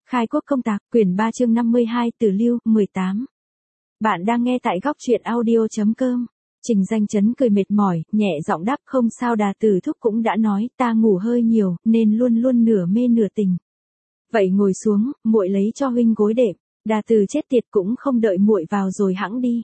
Khai quốc công tạc, quyển 3 chương 52 Tử Lưu, 18. Bạn đang nghe tại góc truyện audio.com. Trình Danh Chấn cười mệt mỏi, nhẹ giọng đáp không sao Đà Tử thúc cũng đã nói ta ngủ hơi nhiều, nên luôn luôn nửa mê nửa tỉnh. Vậy ngồi xuống, muội lấy cho huynh gối đệm, Đà Tử chết tiệt cũng không đợi muội vào rồi hẵng đi.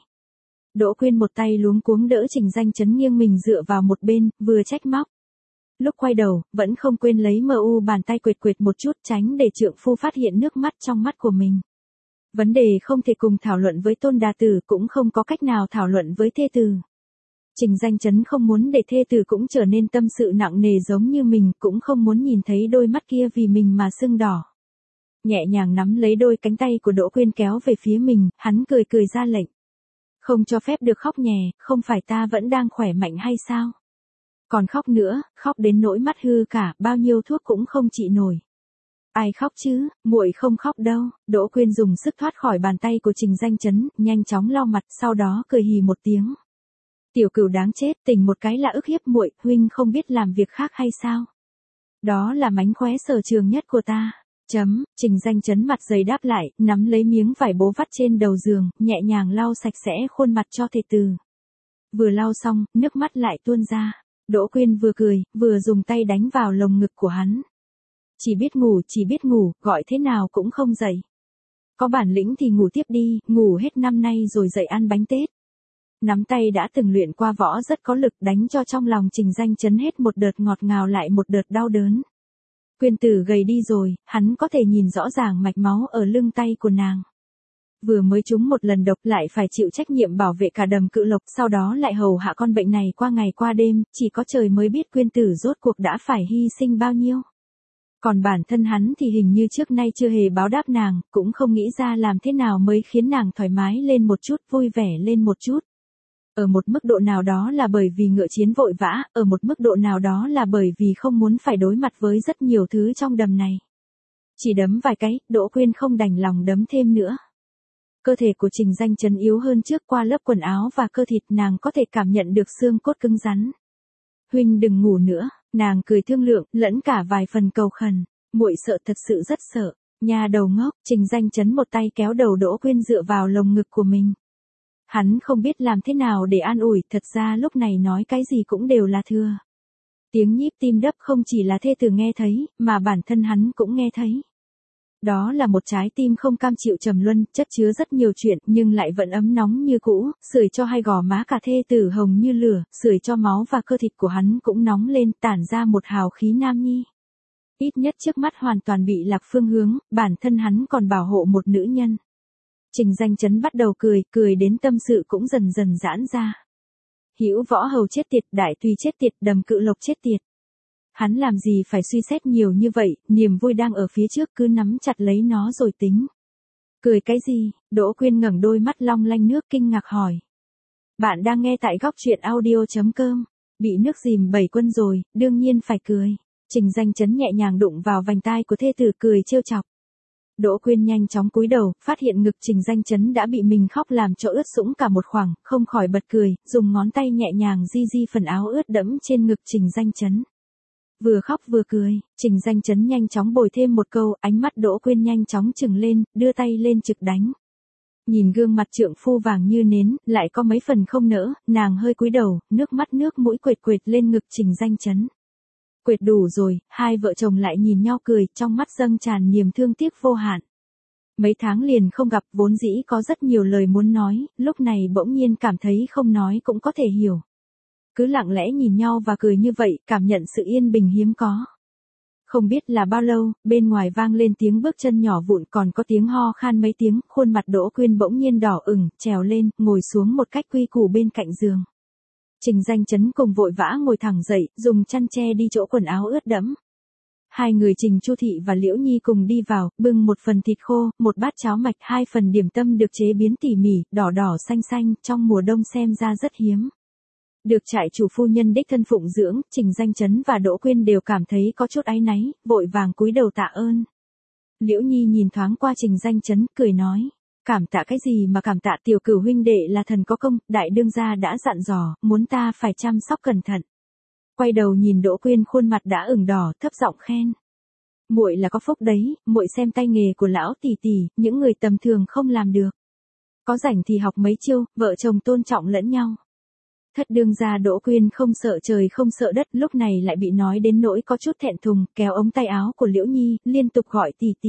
Đỗ Quyên một tay luống cuống đỡ Trình Danh Chấn nghiêng mình dựa vào một bên, vừa trách móc. Lúc quay đầu, vẫn không quên lấy bàn tay quệt quệt một chút tránh để trượng phu phát hiện nước mắt trong mắt của mình. Vấn đề không thể cùng thảo luận với Tôn Đà Tử cũng không có cách nào thảo luận với thê tử. Trình Danh Chấn không muốn để thê tử cũng trở nên tâm sự nặng nề giống như mình, cũng không muốn nhìn thấy đôi mắt kia vì mình mà sưng đỏ. Nhẹ nhàng nắm lấy đôi cánh tay của Đỗ Quyên kéo về phía mình, hắn cười cười ra lệnh. Không cho phép được khóc nhè, không phải ta vẫn đang khỏe mạnh hay sao? Còn khóc nữa, khóc đến nỗi mắt hư cả, bao nhiêu thuốc cũng không trị nổi. Ai khóc chứ, muội không khóc đâu. Đỗ Quyên dùng sức thoát khỏi bàn tay của Trình Danh Chấn, nhanh chóng lau mặt, sau đó cười hì một tiếng. Tiểu cửu đáng chết, tỉnh một cái là ức hiếp muội, huynh không biết làm việc khác hay sao? Đó là mánh khóe sở trường nhất của ta. Trình Danh Chấn mặt dày đáp lại, nắm lấy miếng vải bố vắt trên đầu giường, nhẹ nhàng lau sạch sẽ khuôn mặt cho thê tử. Vừa lau xong, nước mắt lại tuôn ra. Đỗ Quyên vừa cười, vừa dùng tay đánh vào lồng ngực của hắn. Chỉ biết ngủ, gọi thế nào cũng không dậy. Có bản lĩnh thì ngủ tiếp đi, ngủ hết năm nay rồi dậy ăn bánh tết. Nắm tay đã từng luyện qua võ rất có lực đánh cho trong lòng Trình Danh Chấn hết một đợt ngọt ngào lại một đợt đau đớn. Quyên tử gầy đi rồi, hắn có thể nhìn rõ ràng mạch máu ở lưng tay của nàng. Vừa mới trúng một lần độc lại phải chịu trách nhiệm bảo vệ cả Đầm Cự Lộc, sau đó lại hầu hạ con bệnh này qua ngày qua đêm, chỉ có trời mới biết Quyên tử rốt cuộc đã phải hy sinh bao nhiêu. Còn bản thân hắn thì hình như trước nay chưa hề báo đáp nàng, cũng không nghĩ ra làm thế nào mới khiến nàng thoải mái lên một chút, vui vẻ lên một chút. Ở một mức độ nào đó là bởi vì ngựa chiến vội vã, ở một mức độ nào đó là bởi vì không muốn phải đối mặt với rất nhiều thứ trong đầm này. Chỉ đấm vài cái, Đỗ Quyên không đành lòng đấm thêm nữa. Cơ thể của Trình Danh Chấn yếu hơn trước, qua lớp quần áo và cơ thịt nàng có thể cảm nhận được xương cốt cứng rắn. Huynh đừng ngủ nữa, nàng cười thương lượng, lẫn cả vài phần cầu khẩn. Muội sợ, thật sự rất sợ. Nhà đầu ngốc, Trình Danh Chấn một tay kéo đầu Đỗ Quyên dựa vào lồng ngực của mình. Hắn không biết làm thế nào để an ủi, thật ra lúc này nói cái gì cũng đều là thừa. Tiếng nhíp tim đập không chỉ là thê tử nghe thấy, mà bản thân hắn cũng nghe thấy. Đó là một trái tim không cam chịu trầm luân, chất chứa rất nhiều chuyện, nhưng lại vẫn ấm nóng như cũ, sưởi cho hai gò má cả thê tử hồng như lửa, sưởi cho máu và cơ thịt của hắn cũng nóng lên, tản ra một hào khí nam nhi. Ít nhất trước mắt hoàn toàn bị lạc phương hướng, bản thân hắn còn bảo hộ một nữ nhân. Trình Danh Chấn bắt đầu cười đến tâm sự cũng dần dần giãn ra. Hữu Võ Hầu chết tiệt, Đại Tùy chết tiệt, Đầm Cự Lộc chết tiệt. Hắn làm gì phải suy xét nhiều như vậy, niềm vui đang ở phía trước, cứ nắm chặt lấy nó rồi tính. Cười cái gì? Đỗ Quyên ngẩng đôi mắt long lanh nước kinh ngạc hỏi. Bạn đang nghe tại góc truyện audio.com. Bị nước dìm 7 quân rồi, đương nhiên phải cười. Trình Danh Chấn nhẹ nhàng đụng vào vành tai của thê tử cười trêu chọc. Đỗ Quyên nhanh chóng cúi đầu, phát hiện ngực Trình Danh Chấn đã bị mình khóc làm cho ướt sũng cả một khoảng, không khỏi bật cười, dùng ngón tay nhẹ nhàng di phần áo ướt đẫm trên ngực Trình Danh Chấn. Vừa khóc vừa cười, Trình Danh Chấn nhanh chóng bồi thêm một câu, ánh mắt Đỗ Quyên nhanh chóng trừng lên, đưa tay lên trực đánh. Nhìn gương mặt trượng phu vàng như nến, lại có mấy phần không nỡ, nàng hơi cúi đầu, nước mắt nước mũi quệt quệt lên ngực Trình Danh Chấn. Quệt đủ rồi, hai vợ chồng lại nhìn nhau cười, trong mắt dâng tràn niềm thương tiếc vô hạn. Mấy tháng liền không gặp, vốn dĩ có rất nhiều lời muốn nói, lúc này bỗng nhiên cảm thấy không nói cũng có thể hiểu. Cứ lặng lẽ nhìn nhau và cười như vậy, cảm nhận sự yên bình hiếm có. Không biết là bao lâu, bên ngoài vang lên tiếng bước chân nhỏ vụn, còn có tiếng ho khan mấy tiếng, khuôn mặt Đỗ Quyên bỗng nhiên đỏ ửng, trèo lên, ngồi xuống một cách quy củ bên cạnh giường. Trình Danh Chấn cùng vội vã ngồi thẳng dậy, dùng chăn che đi chỗ quần áo ướt đẫm. Hai người Trình Chu Thị và Liễu Nhi cùng đi vào, bưng một phần thịt khô, một bát cháo mạch, 2 phần điểm tâm được chế biến tỉ mỉ, đỏ đỏ xanh xanh, trong mùa đông xem ra rất hiếm. Được trại chủ phu nhân đích thân phụng dưỡng, Trình Danh Chấn và Đỗ Quyên đều cảm thấy có chút áy náy, vội vàng cúi đầu tạ ơn. Liễu Nhi nhìn thoáng qua Trình Danh Chấn, cười nói. Cảm tạ cái gì mà cảm tạ, tiểu cửu huynh đệ là thần có công, đại đương gia đã dặn dò, muốn ta phải chăm sóc cẩn thận. Quay đầu nhìn Đỗ Quyên khuôn mặt đã ửng đỏ, thấp giọng khen. Muội là có phúc đấy, muội xem tay nghề của lão tỷ tỷ, những người tầm thường không làm được. Có rảnh thì học mấy chiêu, vợ chồng tôn trọng lẫn nhau. Thất đương gia Đỗ Quyên không sợ trời không sợ đất, lúc này lại bị nói đến nỗi có chút thẹn thùng, kéo ống tay áo của Liễu Nhi, liên tục gọi tỷ tỷ.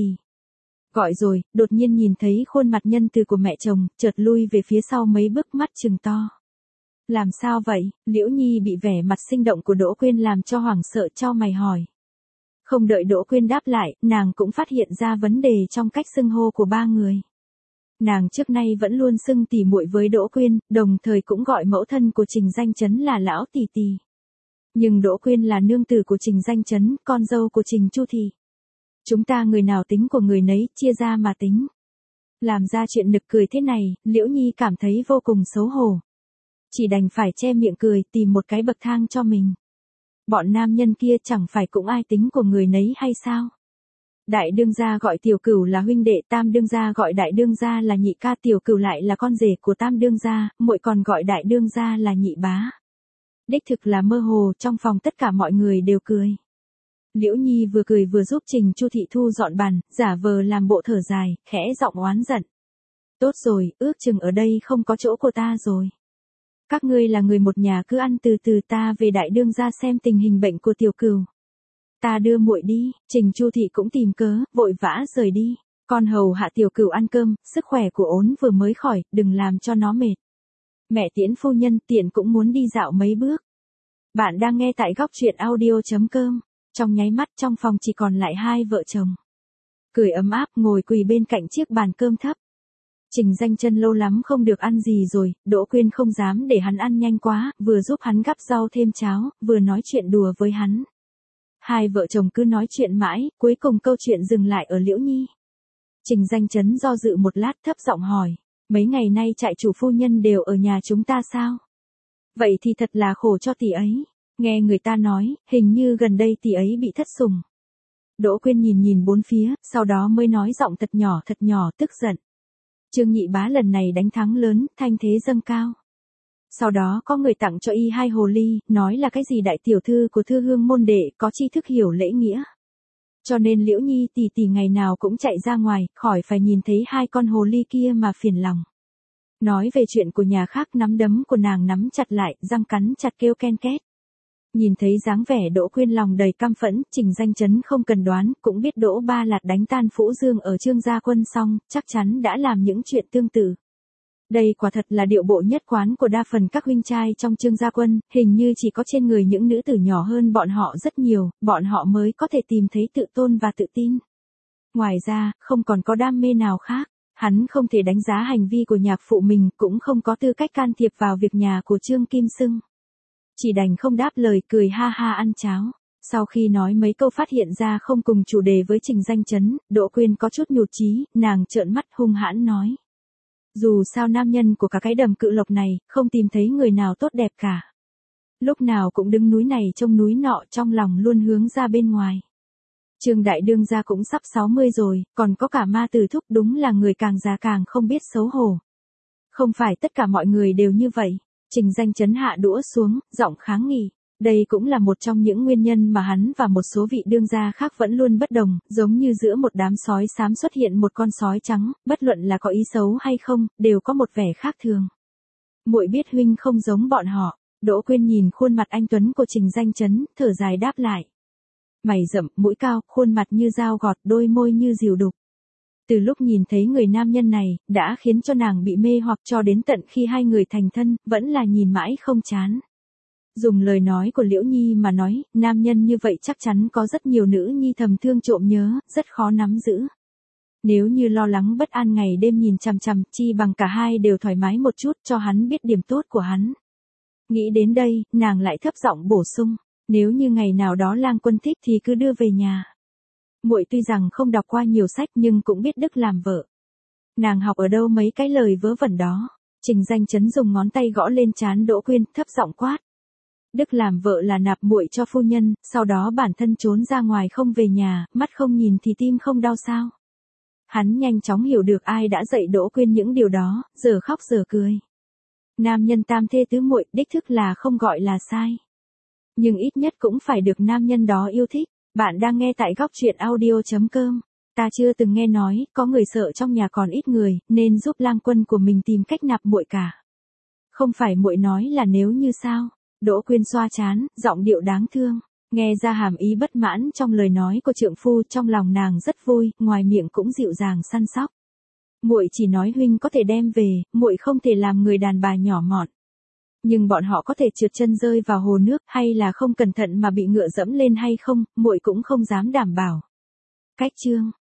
Gọi rồi, đột nhiên nhìn thấy khuôn mặt nhân từ của mẹ chồng, chợt lui về phía sau mấy bước, mắt trừng to. Làm sao vậy? Liễu Nhi bị vẻ mặt sinh động của Đỗ Quyên làm cho hoảng sợ, chau mày hỏi. Không đợi Đỗ Quyên đáp lại, nàng cũng phát hiện ra vấn đề trong cách xưng hô của ba người. Nàng trước nay vẫn luôn xưng tỉ muội với Đỗ Quyên, đồng thời cũng gọi mẫu thân của Trình Danh Chấn là lão tỷ tỷ. Nhưng Đỗ Quyên là nương tử của Trình Danh Chấn, con dâu của Trình Chu Thị. Chúng ta người nào tính của người nấy, chia ra mà tính. Làm ra chuyện nực cười thế này, Liễu Nhi cảm thấy vô cùng xấu hổ. Chỉ đành phải che miệng cười, tìm một cái bậc thang cho mình. Bọn nam nhân kia chẳng phải cũng ai tính của người nấy hay sao? Đại đương gia gọi tiểu cửu là huynh đệ, tam đương gia gọi đại đương gia là nhị ca, tiểu cửu lại là con rể của tam đương gia, muội còn gọi đại đương gia là nhị bá. Đích thực là mơ hồ, trong phòng tất cả mọi người đều cười. Liễu Nhi vừa cười vừa giúp Trình Chu Thị thu dọn bàn, giả vờ làm bộ thở dài, khẽ giọng oán giận. Tốt rồi, ước chừng ở đây không có chỗ của ta rồi. Các ngươi là người một nhà, cứ ăn từ từ, ta về đại đương gia xem tình hình bệnh của tiểu cửu. Ta đưa muội đi. Trình Chu Thị cũng tìm cớ, vội vã rời đi. Con hầu hạ tiểu cửu ăn cơm, sức khỏe của ốn vừa mới khỏi, đừng làm cho nó mệt. Mẹ tiễn phu nhân, tiện cũng muốn đi dạo mấy bước. Bạn đang nghe tại góc truyện audio.com. Trong nháy mắt trong phòng chỉ còn lại hai vợ chồng. Cười ấm áp ngồi quỳ bên cạnh chiếc bàn cơm thấp. Trình Danh Chân lâu lắm không được ăn gì rồi, Đỗ Quyên không dám để hắn ăn nhanh quá, vừa giúp hắn gắp rau thêm cháo, vừa nói chuyện đùa với hắn. Hai vợ chồng cứ nói chuyện mãi, cuối cùng câu chuyện dừng lại ở Liễu Nhi. Trình Danh Chấn do dự một lát, thấp giọng hỏi, mấy ngày nay trại chủ phu nhân đều ở nhà chúng ta sao? Vậy thì thật là khổ cho tỷ ấy. Nghe người ta nói, hình như gần đây tỷ ấy bị thất sủng. Đỗ Quyên nhìn nhìn bốn phía, sau đó mới nói giọng thật nhỏ, tức giận. Trương nhị bá lần này đánh thắng lớn, thanh thế dâng cao. Sau đó có người tặng cho y hai hồ ly, nói là cái gì đại tiểu thư của thư hương môn đệ, có tri thức hiểu lễ nghĩa. Cho nên Liễu Nhi tỷ tỷ ngày nào cũng chạy ra ngoài, khỏi phải nhìn thấy hai con hồ ly kia mà phiền lòng. Nói về chuyện của nhà khác, nắm đấm của nàng nắm chặt lại, răng cắn chặt kêu ken két. Nhìn thấy dáng vẻ Đỗ Quyên lòng đầy căm phẫn, Trình Danh Chấn không cần đoán, cũng biết Đỗ Ba Lạt đánh tan Phũ Dương ở Trương Gia Quân xong, chắc chắn đã làm những chuyện tương tự. Đây quả thật là điệu bộ nhất quán của đa phần các huynh trai trong Trương Gia Quân, hình như chỉ có trên người những nữ tử nhỏ hơn bọn họ rất nhiều, bọn họ mới có thể tìm thấy tự tôn và tự tin. Ngoài ra, không còn có đam mê nào khác, hắn không thể đánh giá hành vi của nhạc phụ mình, cũng không có tư cách can thiệp vào việc nhà của Trương Kim Sưng. Chỉ đành không đáp lời, cười ha ha ăn cháo. Sau khi nói mấy câu phát hiện ra không cùng chủ đề với Trình Danh Chấn, Đỗ Quyên có chút nhụt chí, nàng trợn mắt hung hãn nói. Dù sao nam nhân của cả cái đầm Cự Lộc này, không tìm thấy người nào tốt đẹp cả. Lúc nào cũng đứng núi này trông núi nọ, trong lòng luôn hướng ra bên ngoài. Trương đại đương gia cũng sắp 60 rồi, còn có cả Ma Tử Thúc, đúng là người càng già càng không biết xấu hổ. Không phải tất cả mọi người đều như vậy. Trình Danh Chấn hạ đũa xuống, giọng kháng nghị. Đây cũng là một trong những nguyên nhân mà hắn và một số vị đương gia khác vẫn luôn bất đồng, giống như giữa một đám sói xám xuất hiện một con sói trắng, bất luận là có ý xấu hay không, đều có một vẻ khác thường. Muội biết huynh không giống bọn họ. Đỗ Quyên nhìn khuôn mặt anh tuấn của Trình Danh Chấn, thở dài đáp lại. Mày rậm, mũi cao, khuôn mặt như dao gọt, đôi môi như diều đục. Từ lúc nhìn thấy người nam nhân này, đã khiến cho nàng bị mê hoặc cho đến tận khi hai người thành thân, vẫn là nhìn mãi không chán. Dùng lời nói của Liễu Nhi mà nói, nam nhân như vậy chắc chắn có rất nhiều nữ nhi thầm thương trộm nhớ, rất khó nắm giữ. Nếu như lo lắng bất an ngày đêm nhìn chằm chằm, chi bằng cả hai đều thoải mái một chút, cho hắn biết điểm tốt của hắn. Nghĩ đến đây, nàng lại thấp giọng bổ sung, nếu như ngày nào đó Lang Quân thích thì cứ đưa về nhà. Muội tuy rằng không đọc qua nhiều sách nhưng cũng biết đức làm vợ. Nàng học ở đâu mấy cái lời vớ vẩn đó? Trình Danh Chấn dùng ngón tay gõ lên trán Đỗ Quyên, thấp giọng quát. Đức làm vợ là nạp muội cho phu nhân, sau đó bản thân trốn ra ngoài không về nhà, mắt không nhìn thì tim không đau sao? Hắn nhanh chóng hiểu được ai đã dạy Đỗ Quyên những điều đó, giờ khóc giờ cười. Nam nhân tam thê tứ muội, đích thức là không gọi là sai. Nhưng ít nhất cũng phải được nam nhân đó yêu thích. Bạn đang nghe tại góc truyện audio.com. Ta chưa từng nghe nói, có người sợ trong nhà còn ít người, nên giúp lang quân của mình tìm cách nạp muội cả. Không phải muội nói là nếu như sao? Đỗ Quyên xoa trán, giọng điệu đáng thương. Nghe ra hàm ý bất mãn trong lời nói của trượng phu, trong lòng nàng rất vui, ngoài miệng cũng dịu dàng săn sóc. Muội chỉ nói huynh có thể đem về, muội không thể làm người đàn bà nhỏ mọn. Nhưng bọn họ có thể trượt chân rơi vào hồ nước, hay là không cẩn thận mà bị ngựa dẫm lên hay không, muội cũng không dám đảm bảo. Cách chương